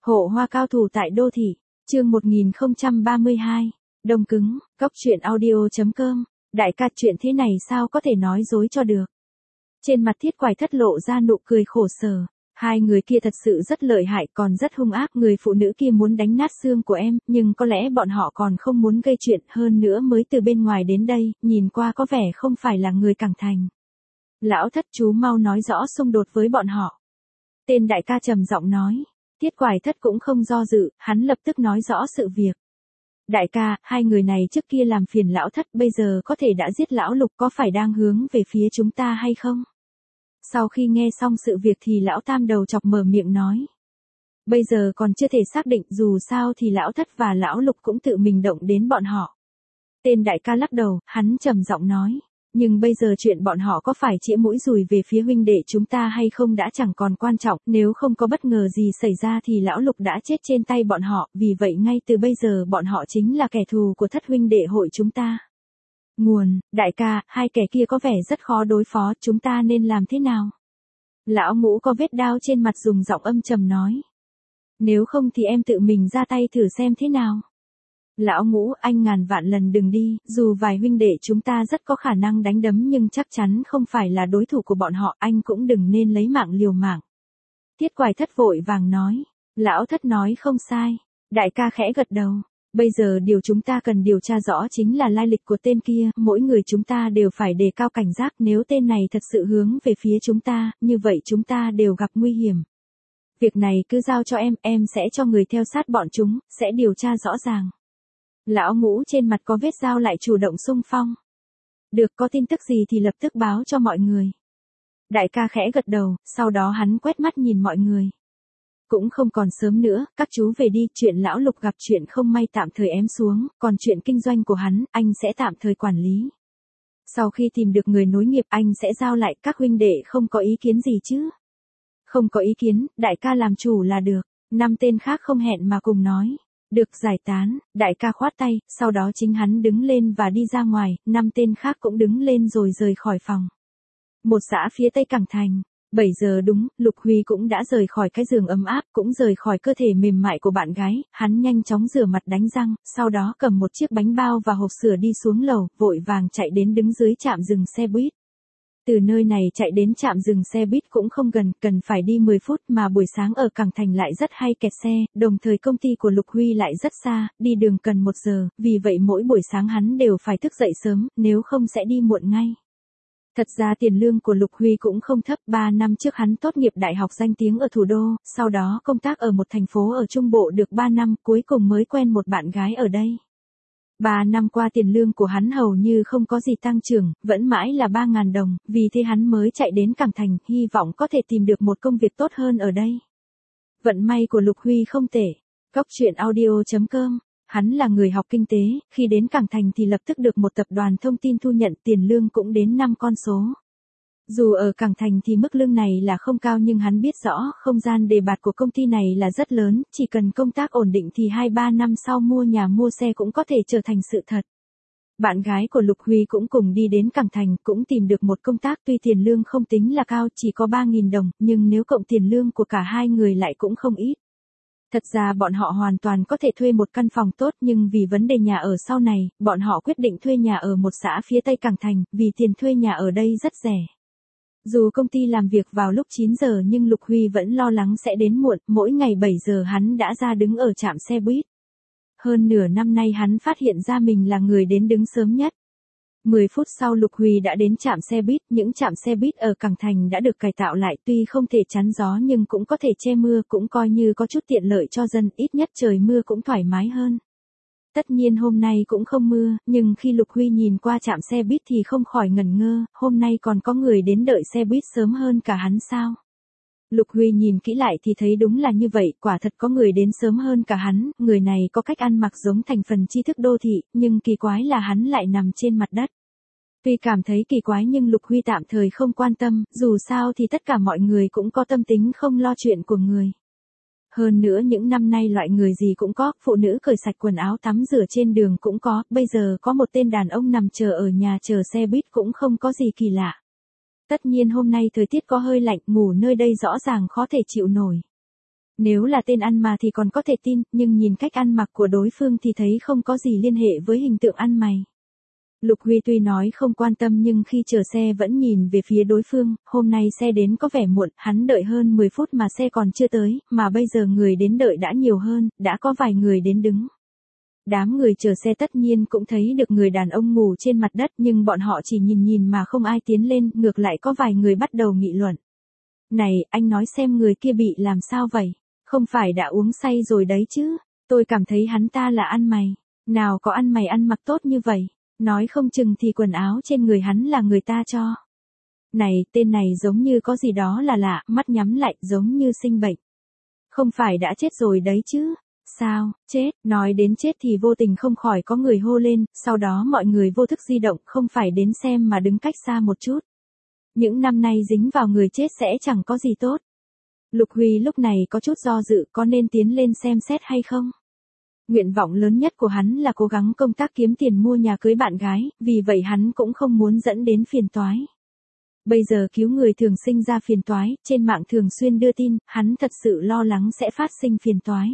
Hộ hoa cao thủ tại đô thị, chương 1032, đông cứng, cóc truyện audio.com, đại ca chuyện thế này sao có thể nói dối cho được. Trên mặt Thiết Quải Thất lộ ra nụ cười khổ sở, hai người kia thật sự rất lợi hại còn rất hung ác, người phụ nữ kia muốn đánh nát xương của em, nhưng có lẽ bọn họ còn không muốn gây chuyện, hơn nữa mới từ bên ngoài đến đây, nhìn qua có vẻ không phải là người Cảng Thành. Lão Thất chú mau nói rõ xung đột với bọn họ. Tên đại ca trầm giọng nói. Thiết Quải Thất cũng không do dự, hắn lập tức nói rõ sự việc. Đại ca, hai người này trước kia làm phiền lão Thất, bây giờ có thể đã giết lão Lục, có phải đang hướng về phía chúng ta hay không? Sau khi nghe xong sự việc thì lão Tam đầu chọc mở miệng nói. Bây giờ còn chưa thể xác định, dù sao thì lão Thất và lão Lục cũng tự mình động đến bọn họ. Tên đại ca lắc đầu, hắn trầm giọng nói. Nhưng bây giờ chuyện bọn họ có phải chĩa mũi dùi về phía huynh đệ chúng ta hay không đã chẳng còn quan trọng, nếu không có bất ngờ gì xảy ra thì lão Lục đã chết trên tay bọn họ, vì vậy ngay từ bây giờ bọn họ chính là kẻ thù của Thất huynh đệ hội chúng ta. Nguồn, đại ca, hai kẻ kia có vẻ rất khó đối phó, chúng ta nên làm thế nào? Lão Ngũ có vết đao trên mặt dùng giọng âm trầm nói. Nếu không thì em tự mình ra tay thử xem thế nào. Lão Ngũ, anh ngàn vạn lần đừng đi, dù vài huynh đệ chúng ta rất có khả năng đánh đấm nhưng chắc chắn không phải là đối thủ của bọn họ, anh cũng đừng nên lấy mạng liều mạng. Thiết Quải Thất vội vàng nói. Lão Thất nói không sai. Đại ca khẽ gật đầu. Bây giờ điều chúng ta cần điều tra rõ chính là lai lịch của tên kia, mỗi người chúng ta đều phải đề cao cảnh giác, nếu tên này thật sự hướng về phía chúng ta, như vậy chúng ta đều gặp nguy hiểm. Việc này cứ giao cho em sẽ cho người theo sát bọn chúng, sẽ điều tra rõ ràng. Lão Ngũ trên mặt có vết dao lại chủ động xung phong. Được, có tin tức gì thì lập tức báo cho mọi người. Đại ca khẽ gật đầu, sau đó hắn quét mắt nhìn mọi người. Cũng không còn sớm nữa, các chú về đi, chuyện lão Lục gặp chuyện không may tạm thời ém xuống, còn chuyện kinh doanh của hắn, anh sẽ tạm thời quản lý. Sau khi tìm được người nối nghiệp anh sẽ giao lại, các huynh đệ không có ý kiến gì chứ? Không có ý kiến, đại ca làm chủ là được. 5 tên khác không hẹn mà cùng nói. Được, giải tán, đại ca khoát tay, sau đó chính hắn đứng lên và đi ra ngoài, 5 tên khác cũng đứng lên rồi rời khỏi phòng. Một xã phía tây Cảng Thành, 7 giờ đúng, Lục Huy cũng đã rời khỏi cái giường ấm áp, cũng rời khỏi cơ thể mềm mại của bạn gái, hắn nhanh chóng rửa mặt đánh răng, sau đó cầm một chiếc bánh bao và hộp sữa đi xuống lầu, vội vàng chạy đến đứng dưới trạm dừng xe buýt. Từ nơi này chạy đến trạm dừng xe buýt cũng không gần, cần phải đi 10 phút mà buổi sáng ở Cảng Thành lại rất hay kẹt xe, đồng thời công ty của Lục Huy lại rất xa, đi đường cần 1 giờ, vì vậy mỗi buổi sáng hắn đều phải thức dậy sớm, nếu không sẽ đi muộn ngay. Thật ra tiền lương của Lục Huy cũng không thấp, 3 năm trước hắn tốt nghiệp đại học danh tiếng ở thủ đô, sau đó công tác ở một thành phố ở Trung Bộ được 3 năm, cuối cùng mới quen một bạn gái ở đây. 3 năm qua tiền lương của hắn hầu như không có gì tăng trưởng, vẫn mãi là 3.000 đồng, vì thế hắn mới chạy đến Cảng Thành, hy vọng có thể tìm được một công việc tốt hơn ở đây. Vận may của Lục Huy không tệ. Cóc truyện audio.com, hắn là người học kinh tế, khi đến Cảng Thành thì lập tức được một tập đoàn thông tin thu nhận, tiền lương cũng đến 5 con số. Dù ở Cảng Thành thì mức lương này là không cao nhưng hắn biết rõ không gian đề bạt của công ty này là rất lớn, chỉ cần công tác ổn định thì 2-3 năm sau mua nhà mua xe cũng có thể trở thành sự thật. Bạn gái của Lục Huy cũng cùng đi đến Cảng Thành, cũng tìm được một công tác, tuy tiền lương không tính là cao, chỉ có 3.000 đồng, nhưng nếu cộng tiền lương của cả hai người lại cũng không ít. Thật ra bọn họ hoàn toàn có thể thuê một căn phòng tốt, nhưng vì vấn đề nhà ở sau này, bọn họ quyết định thuê nhà ở một xã phía tây Cảng Thành, vì tiền thuê nhà ở đây rất rẻ. Dù công ty làm việc vào lúc 9 giờ nhưng Lục Huy vẫn lo lắng sẽ đến muộn, mỗi ngày 7 giờ hắn đã ra đứng ở trạm xe buýt. Hơn nửa năm nay hắn phát hiện ra mình là người đến đứng sớm nhất. 10 phút sau Lục Huy đã đến trạm xe buýt, những trạm xe buýt ở Cảng Thành đã được cải tạo lại, tuy không thể chắn gió nhưng cũng có thể che mưa, cũng coi như có chút tiện lợi cho dân, ít nhất trời mưa cũng thoải mái hơn. Tất nhiên hôm nay cũng không mưa, nhưng khi Lục Huy nhìn qua trạm xe buýt thì không khỏi ngẩn ngơ, hôm nay còn có người đến đợi xe buýt sớm hơn cả hắn sao? Lục Huy nhìn kỹ lại thì thấy đúng là như vậy, quả thật có người đến sớm hơn cả hắn, người này có cách ăn mặc giống thành phần tri thức đô thị, nhưng kỳ quái là hắn lại nằm trên mặt đất. Tuy cảm thấy kỳ quái nhưng Lục Huy tạm thời không quan tâm, dù sao thì tất cả mọi người cũng có tâm tính không lo chuyện của người. Hơn nữa những năm nay loại người gì cũng có, phụ nữ cởi sạch quần áo tắm rửa trên đường cũng có, bây giờ có một tên đàn ông nằm chờ ở nhà chờ xe buýt cũng không có gì kỳ lạ. Tất nhiên hôm nay thời tiết có hơi lạnh, ngủ nơi đây rõ ràng khó thể chịu nổi. Nếu là tên ăn mà thì còn có thể tin, nhưng nhìn cách ăn mặc của đối phương thì thấy không có gì liên hệ với hình tượng ăn mày. Lục Huy tuy nói không quan tâm nhưng khi chờ xe vẫn nhìn về phía đối phương, hôm nay xe đến có vẻ muộn, hắn đợi hơn 10 phút mà xe còn chưa tới, mà bây giờ người đến đợi đã nhiều hơn, đã có vài người đến đứng. Đám người chờ xe tất nhiên cũng thấy được người đàn ông ngủ trên mặt đất nhưng bọn họ chỉ nhìn nhìn mà không ai tiến lên, ngược lại có vài người bắt đầu nghị luận. Này, anh nói xem người kia bị làm sao vậy? Không phải đã uống say rồi đấy chứ? Tôi cảm thấy hắn ta là ăn mày. Nào có ăn mày ăn mặc tốt như vậy? Nói không chừng thì quần áo trên người hắn là người ta cho. Này, tên này giống như có gì đó là lạ, mắt nhắm lại giống như sinh bệnh. Không phải đã chết rồi đấy chứ? Sao, chết, nói đến chết thì vô tình không khỏi có người hô lên, sau đó mọi người vô thức di động không phải đến xem mà đứng cách xa một chút. Những năm nay dính vào người chết sẽ chẳng có gì tốt. Lục Huy lúc này có chút do dự có nên tiến lên xem xét hay không. Nguyện vọng lớn nhất của hắn là cố gắng công tác kiếm tiền mua nhà cưới bạn gái, vì vậy hắn cũng không muốn dẫn đến phiền toái. Bây giờ cứu người thường sinh ra phiền toái, trên mạng thường xuyên đưa tin, hắn thật sự lo lắng sẽ phát sinh phiền toái.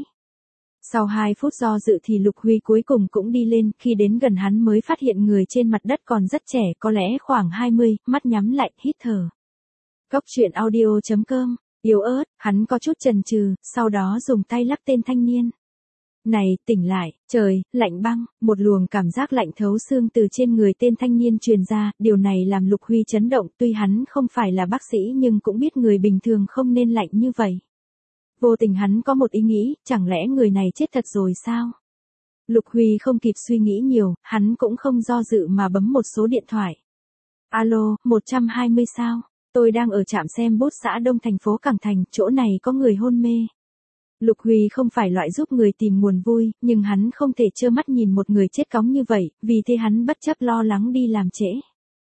Sau 2 phút do dự thì Lục Huy cuối cùng cũng đi lên, khi đến gần hắn mới phát hiện người trên mặt đất còn rất trẻ, có lẽ khoảng 20, mắt nhắm lại, hít thở. Cốc truyện audio.com, yếu ớt, hắn có chút chần chừ, sau đó dùng tay lắc tên thanh niên. Này, tỉnh lại, trời, lạnh băng, một luồng cảm giác lạnh thấu xương từ trên người tên thanh niên truyền ra, điều này làm Lục Huy chấn động, tuy hắn không phải là bác sĩ nhưng cũng biết người bình thường không nên lạnh như vậy. Vô tình hắn có một ý nghĩ, chẳng lẽ người này chết thật rồi sao? Lục Huy không kịp suy nghĩ nhiều, hắn cũng không do dự mà bấm một số điện thoại. Alo, 120 sao? Tôi đang ở trạm xem bút xã Đông thành phố Cảng Thành, chỗ này có người hôn mê. Lục Huy không phải loại giúp người tìm nguồn vui, nhưng hắn không thể trơ mắt nhìn một người chết cóng như vậy, vì thế hắn bất chấp lo lắng đi làm trễ.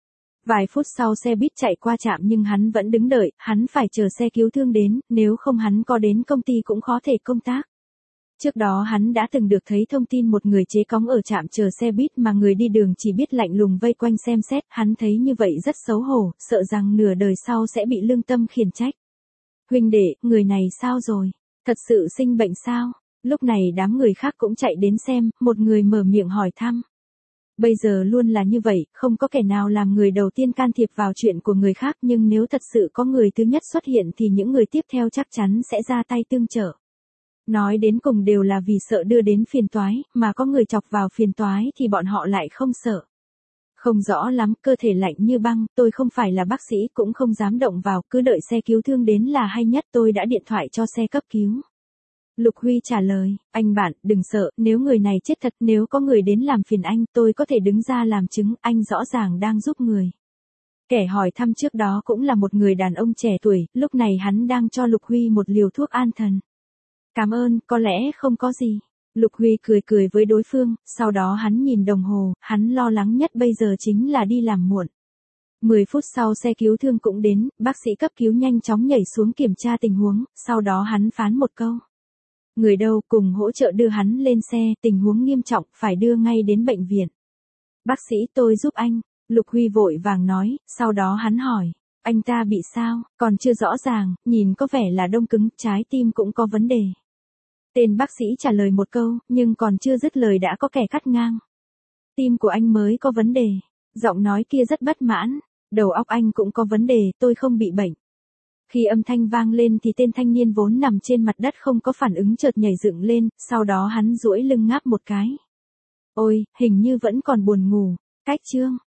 Vài phút sau xe buýt chạy qua trạm nhưng hắn vẫn đứng đợi, hắn phải chờ xe cứu thương đến, nếu không hắn có đến công ty cũng khó thể công tác. Trước đó hắn đã từng được thấy thông tin một người chế cóng ở trạm chờ xe buýt mà người đi đường chỉ biết lạnh lùng vây quanh xem xét, hắn thấy như vậy rất xấu hổ, sợ rằng nửa đời sau sẽ bị lương tâm khiển trách. Huynh đệ, người này sao rồi? Thật sự sinh bệnh sao? Lúc này đám người khác cũng chạy đến xem, một người mở miệng hỏi thăm. Bây giờ luôn là như vậy, không có kẻ nào làm người đầu tiên can thiệp vào chuyện của người khác nhưng nếu thật sự có người thứ nhất xuất hiện thì những người tiếp theo chắc chắn sẽ ra tay tương trợ. Nói đến cùng đều là vì sợ đưa đến phiền toái, mà có người chọc vào phiền toái thì bọn họ lại không sợ. Không rõ lắm, cơ thể lạnh như băng, tôi không phải là bác sĩ cũng không dám động vào, cứ đợi xe cứu thương đến là hay nhất, tôi đã điện thoại cho xe cấp cứu. Lục Huy trả lời, anh bạn, đừng sợ, nếu người này chết thật, nếu có người đến làm phiền anh, tôi có thể đứng ra làm chứng, anh rõ ràng đang giúp người. Kẻ hỏi thăm trước đó cũng là một người đàn ông trẻ tuổi, lúc này hắn đang cho Lục Huy một liều thuốc an thần. Cảm ơn, có lẽ không có gì. Lục Huy cười cười với đối phương, sau đó hắn nhìn đồng hồ, hắn lo lắng nhất bây giờ chính là đi làm muộn. 10 phút sau xe cứu thương cũng đến, bác sĩ cấp cứu nhanh chóng nhảy xuống kiểm tra tình huống, sau đó hắn phán một câu. Người đâu cùng hỗ trợ đưa hắn lên xe, tình huống nghiêm trọng, phải đưa ngay đến bệnh viện. Bác sĩ tôi giúp anh, Lục Huy vội vàng nói, sau đó hắn hỏi, anh ta bị sao, còn chưa rõ ràng, nhìn có vẻ là đông cứng, trái tim cũng có vấn đề. Tên bác sĩ trả lời một câu, nhưng còn chưa dứt lời đã có kẻ cắt ngang. Tim của anh mới có vấn đề, giọng nói kia rất bất mãn, đầu óc anh cũng có vấn đề, tôi không bị bệnh. Khi âm thanh vang lên thì tên thanh niên vốn nằm trên mặt đất không có phản ứng chợt nhảy dựng lên, sau đó hắn duỗi lưng ngáp một cái. Ôi, hình như vẫn còn buồn ngủ, cách chương.